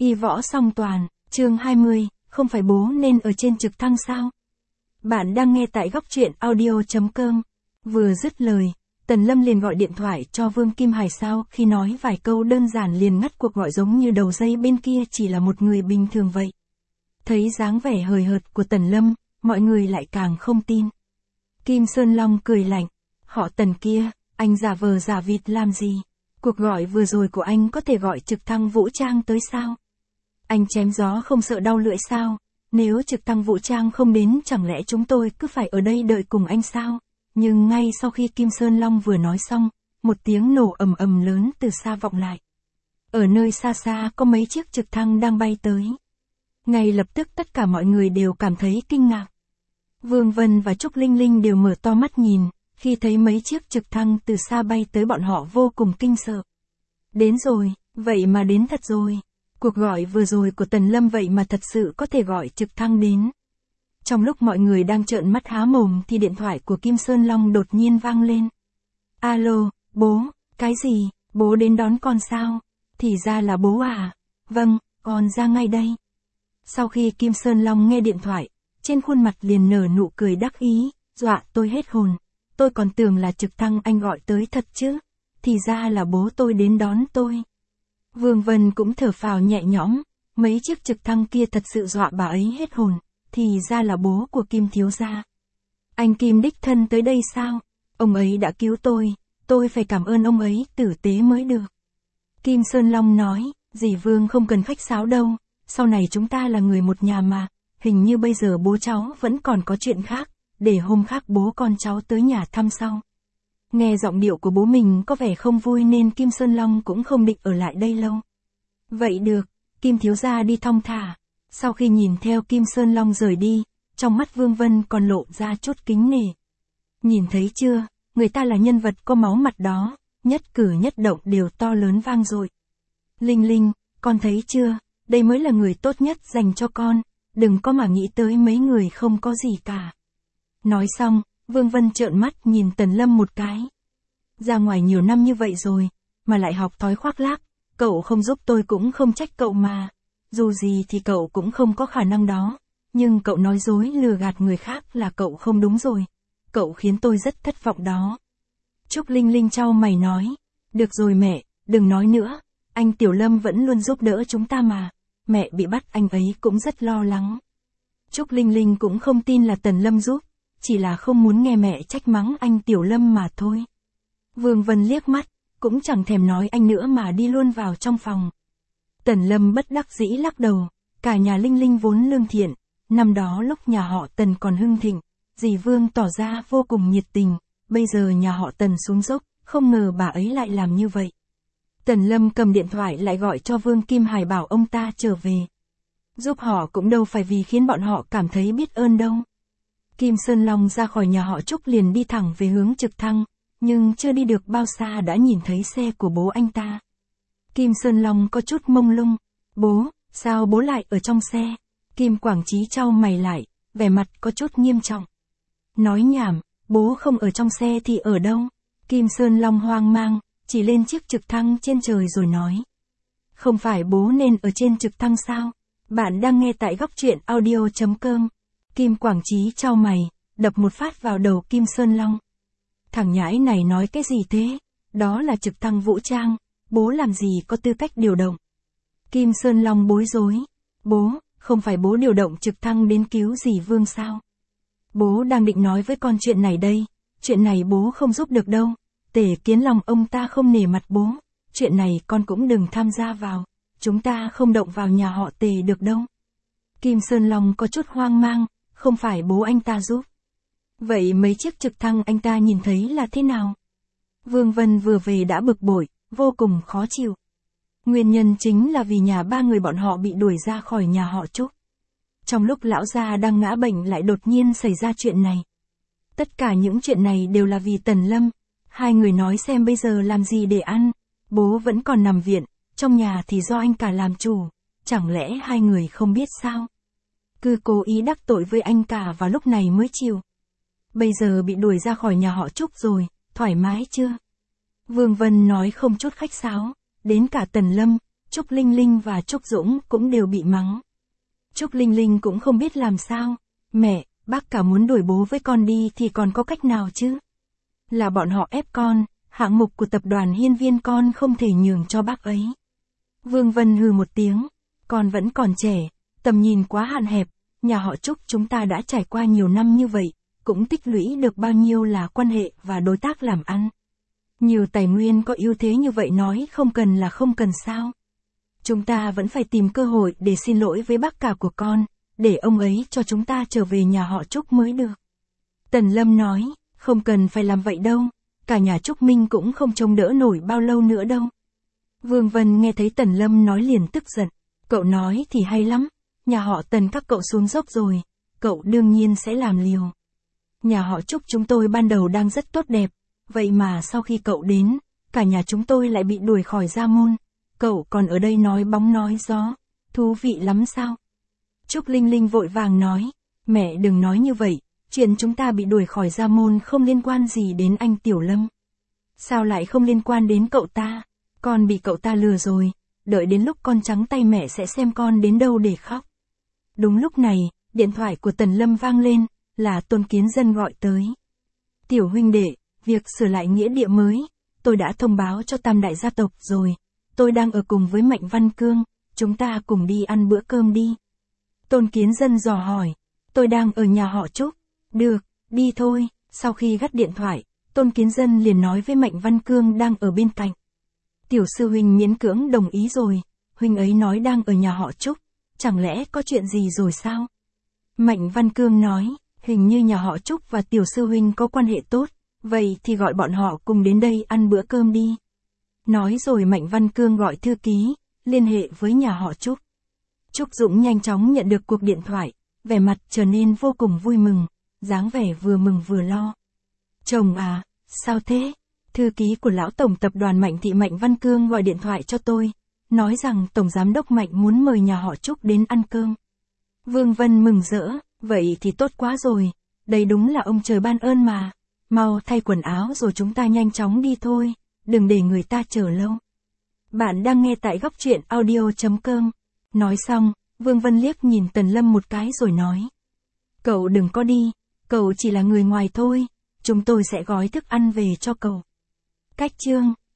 Y võ song toàn, chương 20, không phải bố nên ở trên trực thăng sao? Bạn đang nghe tại góc truyện audio.com. Vừa dứt lời, Tần Lâm liền gọi điện thoại cho Vương Kim Hải. Sao khi nói vài câu đơn giản liền ngắt cuộc gọi giống như đầu dây bên kia chỉ là một người bình thường vậy. Thấy dáng vẻ hời hợt của Tần Lâm, mọi người lại càng không tin. Kim Sơn Long cười lạnh, họ Tần kia, anh giả vờ giả vịt làm gì? Cuộc gọi vừa rồi của anh có thể gọi trực thăng vũ trang tới sao? Anh chém gió không sợ đau lưỡi sao? Nếu trực thăng vũ trang không đến chẳng lẽ chúng tôi cứ phải ở đây đợi cùng anh sao? Nhưng ngay sau khi Kim Sơn Long vừa nói xong, một tiếng nổ ầm ầm lớn từ xa vọng lại. Ở nơi xa xa có mấy chiếc trực thăng đang bay tới. Ngay lập tức tất cả mọi người đều cảm thấy kinh ngạc. Vương Vân và Trúc Linh Linh đều mở to mắt nhìn, khi thấy mấy chiếc trực thăng từ xa bay tới bọn họ vô cùng kinh sợ. Đến rồi, vậy mà đến thật rồi. Cuộc gọi vừa rồi của Tần Lâm vậy mà thật sự có thể gọi trực thăng đến. Trong lúc mọi người đang trợn mắt há mồm thì điện thoại của Kim Sơn Long đột nhiên vang lên. Alo, bố, cái gì, bố đến đón con sao? Thì ra là bố à? Vâng, con ra ngay đây. Sau khi Kim Sơn Long nghe điện thoại, trên khuôn mặt liền nở nụ cười đắc ý, dọa tôi hết hồn. Tôi còn tưởng là trực thăng anh gọi tới thật chứ. Thì ra là bố tôi đến đón tôi. Vương Vân cũng thở phào nhẹ nhõm, mấy chiếc trực thăng kia thật sự dọa bà ấy hết hồn, thì ra là bố của Kim thiếu gia. Anh Kim đích thân tới đây sao? Ông ấy đã cứu tôi phải cảm ơn ông ấy tử tế mới được. Kim Sơn Long nói, dì Vương không cần khách sáo đâu, sau này chúng ta là người một nhà mà, hình như bây giờ bố cháu vẫn còn có chuyện khác, để hôm khác bố con cháu tới nhà thăm sau. Nghe giọng điệu của bố mình có vẻ không vui nên Kim Sơn Long cũng không định ở lại đây lâu. Vậy được, Kim thiếu gia đi thong thả. Sau khi nhìn theo Kim Sơn Long rời đi, trong mắt Vương Vân còn lộ ra chút kính nể. Nhìn thấy chưa, người ta là nhân vật có máu mặt đó, nhất cử nhất động đều to lớn vang dội. Linh Linh, con thấy chưa, đây mới là người tốt nhất dành cho con, đừng có mà nghĩ tới mấy người không có gì cả. Nói xong, Vương Vân trợn mắt nhìn Tần Lâm một cái. Ra ngoài nhiều năm như vậy rồi, mà lại học thói khoác lác, cậu không giúp tôi cũng không trách cậu mà. Dù gì thì cậu cũng không có khả năng đó, nhưng cậu nói dối lừa gạt người khác là cậu không đúng rồi. Cậu khiến tôi rất thất vọng đó. Trúc Linh Linh chau mày nói, được rồi mẹ, đừng nói nữa, anh Tiểu Lâm vẫn luôn giúp đỡ chúng ta mà, mẹ bị bắt anh ấy cũng rất lo lắng. Trúc Linh Linh cũng không tin là Tần Lâm giúp, chỉ là không muốn nghe mẹ trách mắng anh Tiểu Lâm mà thôi. Vương Vân liếc mắt, cũng chẳng thèm nói anh nữa mà đi luôn vào trong phòng. Tần Lâm bất đắc dĩ lắc đầu, cả nhà Linh Linh vốn lương thiện, năm đó lúc nhà họ Tần còn hưng thịnh, dì Vương tỏ ra vô cùng nhiệt tình, bây giờ nhà họ Tần xuống dốc, không ngờ bà ấy lại làm như vậy. Tần Lâm cầm điện thoại lại gọi cho Vương Kim Hải bảo ông ta trở về. Giúp họ cũng đâu phải vì khiến bọn họ cảm thấy biết ơn đâu. Kim Sơn Long ra khỏi nhà họ Trúc liền đi thẳng về hướng trực thăng, nhưng chưa đi được bao xa đã nhìn thấy xe của bố anh ta. Kim Sơn Long có chút mông lung, bố, sao bố lại ở trong xe? Kim Quảng Chí chau mày lại, vẻ mặt có chút nghiêm trọng. Nói nhảm, bố không ở trong xe thì ở đâu? Kim Sơn Long hoang mang, chỉ lên chiếc trực thăng trên trời rồi nói. Không phải bố nên ở trên trực thăng sao? Bạn đang nghe tại góc truyện audio.com. Kim Quảng Chí chau mày, đập một phát vào đầu Kim Sơn Long. Thằng nhãi này nói cái gì thế? Đó là trực thăng vũ trang, bố làm gì có tư cách điều động? Kim Sơn Long bối rối. Bố, không phải bố điều động trực thăng đến cứu dì Vương sao? Bố đang định nói với con chuyện này đây, chuyện này bố không giúp được đâu. Tề Kiến Long ông ta không nể mặt bố, chuyện này con cũng đừng tham gia vào, chúng ta không động vào nhà họ Tề được đâu. Kim Sơn Long có chút hoang mang, không phải bố anh ta giúp. Vậy mấy chiếc trực thăng anh ta nhìn thấy là thế nào? Vương Vân vừa về đã bực bội, vô cùng khó chịu. Nguyên nhân chính là vì nhà ba người bọn họ bị đuổi ra khỏi nhà họ Trúc. Trong lúc lão gia đang ngã bệnh lại đột nhiên xảy ra chuyện này. Tất cả những chuyện này đều là vì Tần Lâm. Hai người nói xem bây giờ làm gì để ăn. Bố vẫn còn nằm viện, trong nhà thì do anh cả làm chủ. Chẳng lẽ hai người không biết sao? Cứ cố ý đắc tội với anh cả vào lúc này mới chịu. Bây giờ bị đuổi ra khỏi nhà họ Trúc rồi, thoải mái chưa? Vương Vân nói không chút khách sáo, đến cả Tần Lâm, Trúc Linh Linh và Trúc Dũng cũng đều bị mắng. Trúc Linh Linh cũng không biết làm sao. Mẹ, bác cả muốn đuổi bố với con đi thì còn có cách nào chứ? Là bọn họ ép con, hạng mục của tập đoàn Hiên Viên con không thể nhường cho bác ấy. Vương Vân hừ một tiếng, con vẫn còn trẻ, tầm nhìn quá hạn hẹp, nhà họ Trúc chúng ta đã trải qua nhiều năm như vậy, cũng tích lũy được bao nhiêu là quan hệ và đối tác làm ăn. Nhiều tài nguyên có ưu thế như vậy nói không cần là không cần sao. Chúng ta vẫn phải tìm cơ hội để xin lỗi với bác cả của con, để ông ấy cho chúng ta trở về nhà họ Trúc mới được. Tần Lâm nói, không cần phải làm vậy đâu, cả nhà Trúc Minh cũng không trông đỡ nổi bao lâu nữa đâu. Vương Vân nghe thấy Tần Lâm nói liền tức giận, cậu nói thì hay lắm, nhà họ Tần các cậu xuống dốc rồi, cậu đương nhiên sẽ làm liều. Nhà họ Trúc chúng tôi ban đầu đang rất tốt đẹp, vậy mà sau khi cậu đến, cả nhà chúng tôi lại bị đuổi khỏi gia môn, cậu còn ở đây nói bóng nói gió, thú vị lắm sao? Trúc Linh Linh vội vàng nói, mẹ đừng nói như vậy, chuyện chúng ta bị đuổi khỏi gia môn không liên quan gì đến anh Tiểu Lâm. Sao lại không liên quan đến cậu ta? Con bị cậu ta lừa rồi, đợi đến lúc con trắng tay mẹ sẽ xem con đến đâu để khóc. Đúng lúc này, điện thoại của Tần Lâm vang lên, là Tôn Kiến Dân gọi tới. Tiểu huynh đệ, việc sửa lại nghĩa địa mới, tôi đã thông báo cho tam đại gia tộc rồi, tôi đang ở cùng với Mạnh Văn Cương, chúng ta cùng đi ăn bữa cơm đi. Tôn Kiến Dân dò hỏi, tôi đang ở nhà họ Trúc, được, đi thôi, sau khi gắt điện thoại, Tôn Kiến Dân liền nói với Mạnh Văn Cương đang ở bên cạnh. Tiểu sư huynh miễn cưỡng đồng ý rồi, huynh ấy nói đang ở nhà họ Trúc, chẳng lẽ có chuyện gì rồi sao? Mạnh Văn Cương nói, hình như nhà họ Trúc và tiểu sư huynh có quan hệ tốt, vậy thì gọi bọn họ cùng đến đây ăn bữa cơm đi. Nói rồi Mạnh Văn Cương gọi thư ký, liên hệ với nhà họ Trúc. Trúc Dũng nhanh chóng nhận được cuộc điện thoại, vẻ mặt trở nên vô cùng vui mừng, dáng vẻ vừa mừng vừa lo. Chồng à, sao thế? Thư ký của lão tổng tập đoàn Mạnh Thị Mạnh Văn Cương gọi điện thoại cho tôi, nói rằng tổng giám đốc Mạnh muốn mời nhà họ Trúc đến ăn cơm. Vương Vân mừng rỡ, vậy thì tốt quá rồi, đây đúng là ông trời ban ơn mà. Mau thay quần áo rồi chúng ta nhanh chóng đi thôi, đừng để người ta chờ lâu. Bạn đang nghe tại góc truyện audio.com. Nói xong, Vương Vân liếc nhìn Tần Lâm một cái rồi nói. Cậu đừng có đi, cậu chỉ là người ngoài thôi, chúng tôi sẽ gói thức ăn về cho cậu. Cách chương